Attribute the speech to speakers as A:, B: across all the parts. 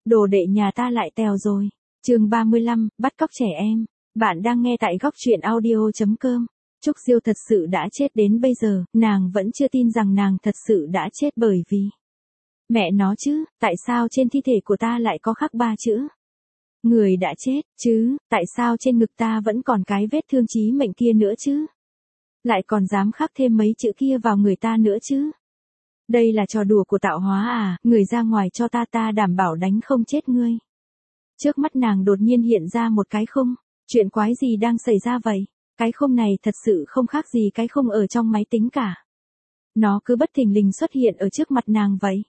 A: đồ đệ nhà ta lại tèo rồi. Chương 35, bắt cóc trẻ em. Bạn đang nghe tại góc truyện audio.com. Trúc Diêu thật sự đã chết đến bây giờ, nàng vẫn chưa tin rằng nàng thật sự đã chết bởi vì... Mẹ nó chứ, tại sao trên thi thể của ta lại có khắc 3 chữ? Người đã chết, chứ, tại sao trên ngực ta vẫn còn cái vết thương chí mệnh kia nữa chứ? Lại còn dám khắc thêm mấy chữ kia vào người ta nữa chứ? Đây là trò đùa của tạo hóa à, người ra ngoài cho ta đảm bảo đánh không chết ngươi. Trước mắt nàng đột nhiên hiện ra một cái khung, chuyện quái gì đang xảy ra vậy? Cái khung này thật sự không khác gì cái khung ở trong máy tính cả. Nó cứ bất thình lình xuất hiện ở trước mặt nàng vậy.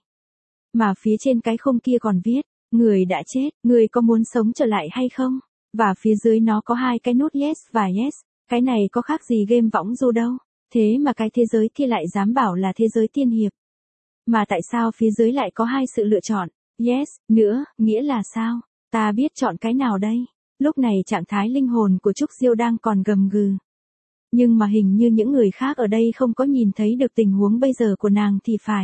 A: Mà phía trên cái khung kia còn viết, người đã chết, người có muốn sống trở lại hay không? Và phía dưới nó có 2 cái nút yes và yes, cái này có khác gì game võng du đâu. Thế mà cái thế giới kia lại dám bảo là thế giới tiên hiệp. Mà tại sao phía dưới lại có 2 sự lựa chọn, yes, nữa, nghĩa là sao? Ta biết chọn cái nào đây? Lúc này trạng thái linh hồn của Trúc Diêu đang còn gầm gừ. Nhưng mà hình như những người khác ở đây không có nhìn thấy được tình huống bây giờ của nàng thì phải.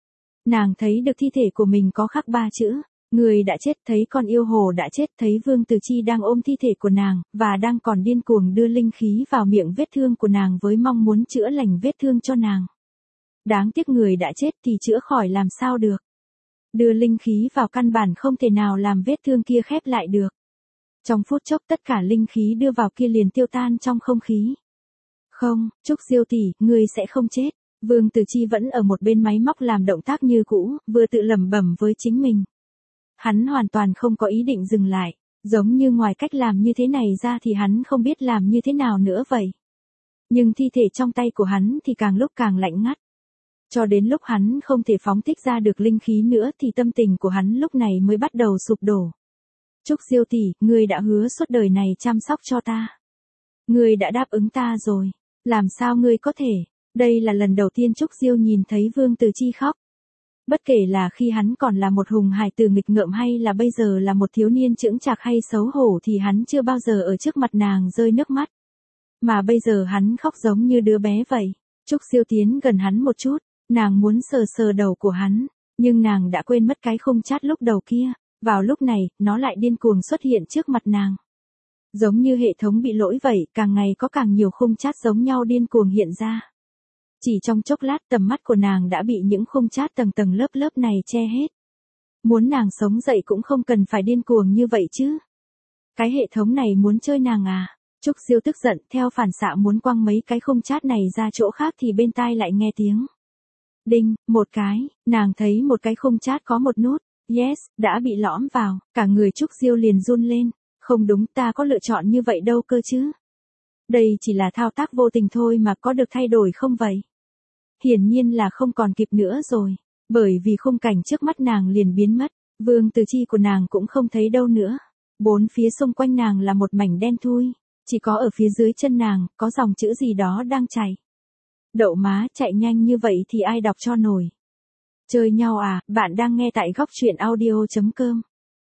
A: Nàng thấy được thi thể của mình có khắc 3 chữ, người đã chết, thấy con yêu hồ đã chết, thấy Vương Từ Chi đang ôm thi thể của nàng, và đang còn điên cuồng đưa linh khí vào miệng vết thương của nàng với mong muốn chữa lành vết thương cho nàng. Đáng tiếc người đã chết thì chữa khỏi làm sao được. Đưa linh khí vào căn bản không thể nào làm vết thương kia khép lại được. Trong phút chốc tất cả linh khí đưa vào kia liền tiêu tan trong không khí. Không, Trúc Diêu tỷ, ngươi sẽ không chết. Vương Từ Chi vẫn ở một bên máy móc làm động tác như cũ, vừa tự lẩm bẩm với chính mình. Hắn hoàn toàn không có ý định dừng lại, giống như ngoài cách làm như thế này ra thì hắn không biết làm như thế nào nữa vậy. Nhưng thi thể trong tay của hắn thì càng lúc càng lạnh ngắt. Cho đến lúc hắn không thể phóng thích ra được linh khí nữa thì tâm tình của hắn lúc này mới bắt đầu sụp đổ. Trúc Diêu tỷ, ngươi đã hứa suốt đời này chăm sóc cho ta. Ngươi đã đáp ứng ta rồi, làm sao ngươi có thể? Đây là lần đầu tiên Trúc Diêu nhìn thấy Vương Từ Chi khóc. Bất kể là khi hắn còn là một hùng hài tử nghịch ngợm hay là bây giờ là một thiếu niên chững chạc hay xấu hổ thì hắn chưa bao giờ ở trước mặt nàng rơi nước mắt. Mà bây giờ hắn khóc giống như đứa bé vậy. Trúc Diêu tiến gần hắn một chút, nàng muốn sờ sờ đầu của hắn, nhưng nàng đã quên mất cái khung chat lúc đầu kia. Vào lúc này, nó lại điên cuồng xuất hiện trước mặt nàng. Giống như hệ thống bị lỗi vậy, càng ngày có càng nhiều khung chat giống nhau điên cuồng hiện ra. Chỉ trong chốc lát tầm mắt của nàng đã bị những khung chat tầng tầng lớp lớp này che hết. Muốn nàng sống dậy cũng không cần phải điên cuồng như vậy chứ. Cái hệ thống này muốn chơi nàng à? Trúc Diêu tức giận theo phản xạ muốn quăng mấy cái khung chat này ra chỗ khác thì bên tai lại nghe tiếng. Đinh, một cái, nàng thấy một cái khung chat có một nút, yes, đã bị lõm vào, cả người Trúc Diêu liền run lên. Không đúng, ta có lựa chọn như vậy đâu cơ chứ. Đây chỉ là thao tác vô tình thôi mà có được thay đổi không vậy? Hiển nhiên là không còn kịp nữa rồi, bởi vì khung cảnh trước mắt nàng liền biến mất, Vương Từ Chi của nàng cũng không thấy đâu nữa. Bốn phía xung quanh nàng là một mảnh đen thui, chỉ có ở phía dưới chân nàng, có dòng chữ gì đó đang chảy. Đậu má, chạy nhanh như vậy thì ai đọc cho nổi. Chơi nhau à, bạn đang nghe tại góc truyện audio.com.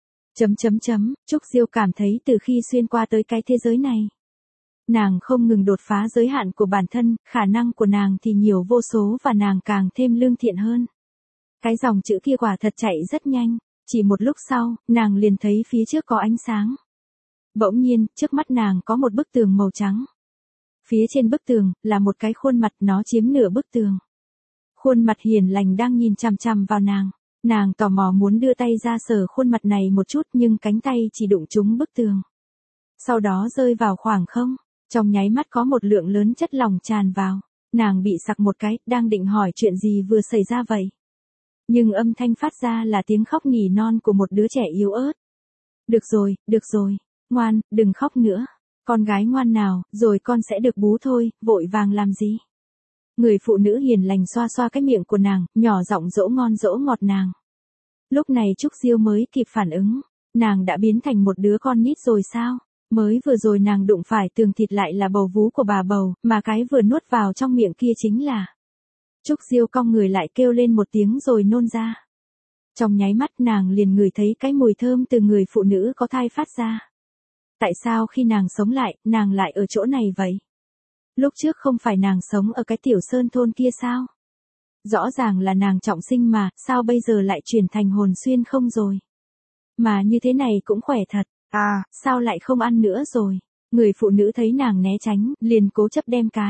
A: Trúc Diêu cảm thấy từ khi xuyên qua tới cái thế giới này, nàng không ngừng đột phá giới hạn của bản thân, khả năng của nàng thì nhiều vô số và nàng càng thêm lương thiện hơn. Cái dòng chữ kia quả thật chạy rất nhanh, chỉ một lúc sau, nàng liền thấy phía trước có ánh sáng. Bỗng nhiên, trước mắt nàng có một bức tường màu trắng. Phía trên bức tường, là một cái khuôn mặt, nó chiếm nửa bức tường. Khuôn mặt hiền lành đang nhìn chằm chằm vào nàng. Nàng tò mò muốn đưa tay ra sờ khuôn mặt này một chút nhưng cánh tay chỉ đụng trúng bức tường. Sau đó rơi vào khoảng không, trong nháy mắt có một lượng lớn chất lỏng tràn vào. Nàng bị sặc một cái, đang định hỏi chuyện gì vừa xảy ra vậy. Nhưng âm thanh phát ra là tiếng khóc nỉ non của một đứa trẻ yếu ớt. Được rồi, ngoan, đừng khóc nữa. Con gái ngoan nào, rồi con sẽ được bú thôi, vội vàng làm gì. Người phụ nữ hiền lành xoa xoa cái miệng của nàng, nhỏ giọng dỗ ngon dỗ ngọt nàng. Lúc này Trúc Diêu mới kịp phản ứng, nàng đã biến thành một đứa con nít rồi sao? Mới vừa rồi nàng đụng phải tường thịt lại là bầu vú của bà bầu, mà cái vừa nuốt vào trong miệng kia chính là. Trúc Diêu cong người lại kêu lên một tiếng rồi nôn ra. Trong nháy mắt nàng liền ngửi thấy cái mùi thơm từ người phụ nữ có thai phát ra. Tại sao khi nàng sống lại, nàng lại ở chỗ này vậy? Lúc trước không phải nàng sống ở cái tiểu sơn thôn kia sao? Rõ ràng là nàng trọng sinh mà, sao bây giờ lại chuyển thành hồn xuyên không rồi? Mà như thế này cũng khỏe thật, sao lại không ăn nữa rồi. Người phụ nữ thấy nàng né tránh, liền cố chấp đem cái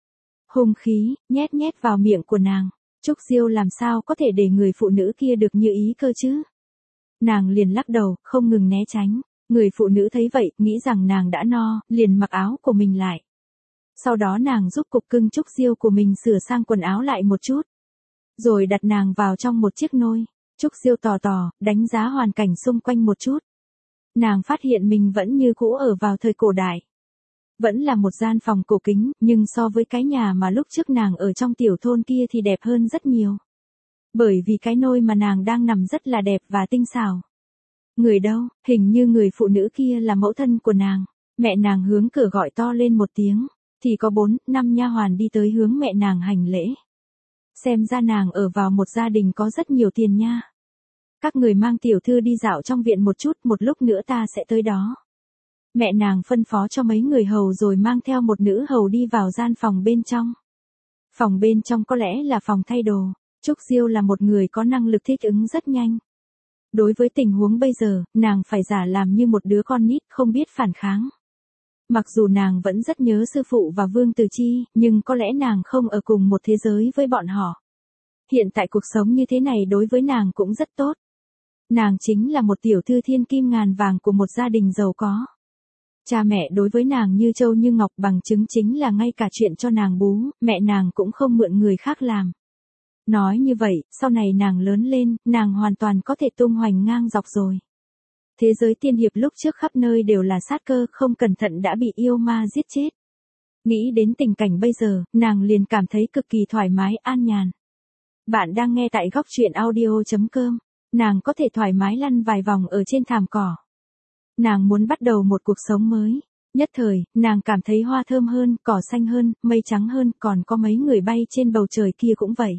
A: hung khí, nhét nhét vào miệng của nàng. Trúc Diêu làm sao có thể để người phụ nữ kia được như ý cơ chứ. Nàng liền lắc đầu, không ngừng né tránh. Người phụ nữ thấy vậy, nghĩ rằng nàng đã no, liền mặc áo của mình lại. Sau đó nàng giúp cục cưng Trúc Diêu của mình sửa sang quần áo lại một chút. Rồi đặt nàng vào trong một chiếc nôi. Trúc Diêu tò tò, đánh giá hoàn cảnh xung quanh một chút. Nàng phát hiện mình vẫn như cũ ở vào thời cổ đại. Vẫn là một gian phòng cổ kính, nhưng so với cái nhà mà lúc trước nàng ở trong tiểu thôn kia thì đẹp hơn rất nhiều. Bởi vì cái nôi mà nàng đang nằm rất là đẹp và tinh xảo. Người đâu, hình như người phụ nữ kia là mẫu thân của nàng. Mẹ nàng hướng cửa gọi to lên một tiếng, thì có 4-5 nha hoàn đi tới hướng mẹ nàng hành lễ. Xem ra nàng ở vào một gia đình có rất nhiều tiền nha. Các người mang tiểu thư đi dạo trong viện một chút, một lúc nữa ta sẽ tới đó. Mẹ nàng phân phó cho mấy người hầu rồi mang theo một nữ hầu đi vào gian phòng bên trong. Phòng bên trong có lẽ là phòng thay đồ. Trúc Diêu là một người có năng lực thích ứng rất nhanh. Đối với tình huống bây giờ, nàng phải giả làm như một đứa con nít không biết phản kháng. Mặc dù nàng vẫn rất nhớ sư phụ và Vương Từ Chi, nhưng có lẽ nàng không ở cùng một thế giới với bọn họ. Hiện tại cuộc sống như thế này đối với nàng cũng rất tốt. Nàng chính là một tiểu thư thiên kim ngàn vàng của một gia đình giàu có. Cha mẹ đối với nàng như châu như ngọc, bằng chứng chính là ngay cả chuyện cho nàng bú, mẹ nàng cũng không mượn người khác làm. Nói như vậy, sau này nàng lớn lên, nàng hoàn toàn có thể tung hoành ngang dọc rồi. Thế giới tiên hiệp lúc trước khắp nơi đều là sát cơ, không cẩn thận đã bị yêu ma giết chết. Nghĩ đến tình cảnh bây giờ, nàng liền cảm thấy cực kỳ thoải mái an nhàn. Bạn đang nghe tại góc truyện audio.com. Nàng có thể thoải mái lăn vài vòng ở trên thảm cỏ. Nàng muốn bắt đầu một cuộc sống mới. Nhất thời, nàng cảm thấy hoa thơm hơn, cỏ xanh hơn, mây trắng hơn, còn có mấy người bay trên bầu trời kia cũng vậy.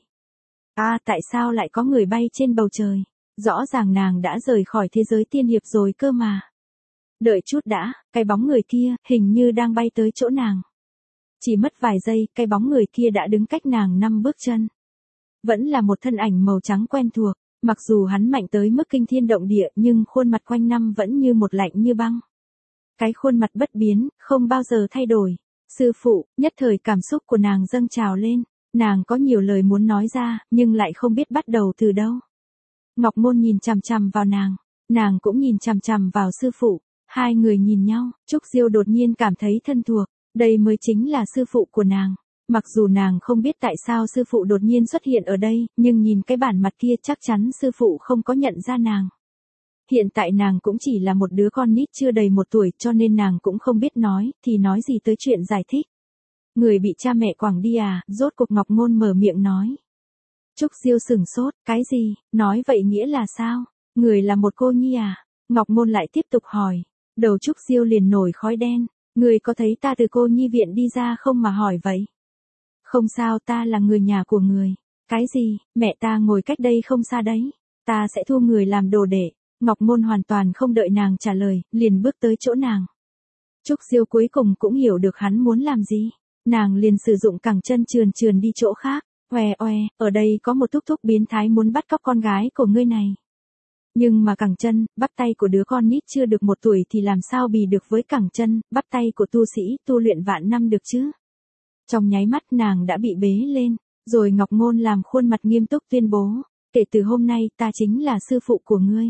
A: Tại sao lại có người bay trên bầu trời? Rõ ràng nàng đã rời khỏi thế giới tiên hiệp rồi cơ mà. Đợi chút đã, cái bóng người kia, hình như đang bay tới chỗ nàng. Chỉ mất vài giây, cái bóng người kia đã đứng cách nàng 5 bước chân. Vẫn là một thân ảnh màu trắng quen thuộc. Mặc dù hắn mạnh tới mức kinh thiên động địa, nhưng khuôn mặt quanh năm vẫn như một lạnh như băng. Cái khuôn mặt bất biến, không bao giờ thay đổi. Sư phụ, nhất thời cảm xúc của nàng dâng trào lên. Nàng có nhiều lời muốn nói ra, nhưng lại không biết bắt đầu từ đâu. Ngọc Môn nhìn chằm chằm vào nàng cũng nhìn chằm chằm vào sư phụ. Hai người nhìn nhau, Trúc Diêu đột nhiên cảm thấy thân thuộc. Đây mới chính là sư phụ của nàng. Mặc dù nàng không biết tại sao sư phụ đột nhiên xuất hiện ở đây, nhưng nhìn cái bản mặt kia chắc chắn sư phụ không có nhận ra nàng. Hiện tại nàng cũng chỉ là một đứa con nít chưa đầy 1 tuổi, cho nên nàng cũng không biết nói gì tới chuyện giải thích. Người bị cha mẹ quẳng đi à? Rốt cuộc Ngọc Ngôn mở miệng nói. Trúc Diêu sửng sốt, cái gì? Nói vậy nghĩa là sao? Người là một cô nhi à? Ngọc Ngôn lại tiếp tục hỏi. Đầu Trúc Diêu liền nổi khói đen. Người có thấy ta từ cô nhi viện đi ra không mà hỏi vậy? Không sao, ta là người nhà của người. Cái gì? Mẹ ta ngồi cách đây không xa đấy. Ta sẽ thu người làm đồ đệ. Ngọc Ngôn hoàn toàn không đợi nàng trả lời, liền bước tới chỗ nàng. Trúc Diêu cuối cùng cũng hiểu được hắn muốn làm gì. Nàng liền sử dụng cẳng chân trườn đi chỗ khác. Oe, ở đây có một thúc biến thái muốn bắt cóc con gái của ngươi này. Nhưng mà cẳng chân, bắp tay của đứa con nít chưa được 1 tuổi thì làm sao bì được với cẳng chân, bắp tay của tu sĩ tu luyện vạn năm được chứ? Trong nháy mắt nàng đã bị bế lên, rồi Ngọc Ngôn làm khuôn mặt nghiêm túc tuyên bố, kể từ hôm nay ta chính là sư phụ của ngươi.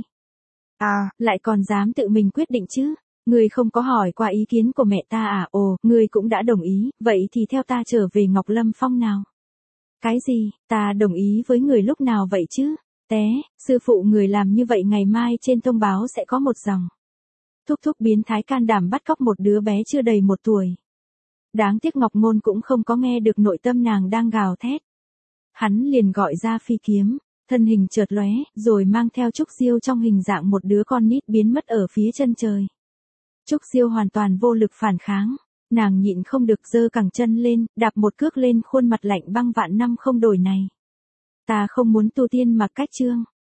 A: Lại còn dám tự mình quyết định chứ? Ngươi không có hỏi qua ý kiến của mẹ ta à? Ồ, ngươi cũng đã đồng ý, vậy thì theo ta trở về Ngọc Lâm Phong nào. Cái gì? Ta đồng ý với người lúc nào vậy chứ? Sư phụ người làm như vậy ngày mai trên thông báo sẽ có một dòng. Thúc biến thái can đảm bắt cóc một đứa bé chưa đầy 1 tuổi. Đáng tiếc Ngọc Ngôn cũng không có nghe được nội tâm nàng đang gào thét. Hắn liền gọi ra phi kiếm, thân hình chợt lóe, rồi mang theo Trúc Diêu trong hình dạng một đứa con nít biến mất ở phía chân trời. Trúc Diêu hoàn toàn vô lực phản kháng, nàng nhịn không được giơ cẳng chân lên, đạp một cước lên khuôn mặt lạnh băng vạn năm không đổi này. Ta không muốn tu tiên mà cách chương.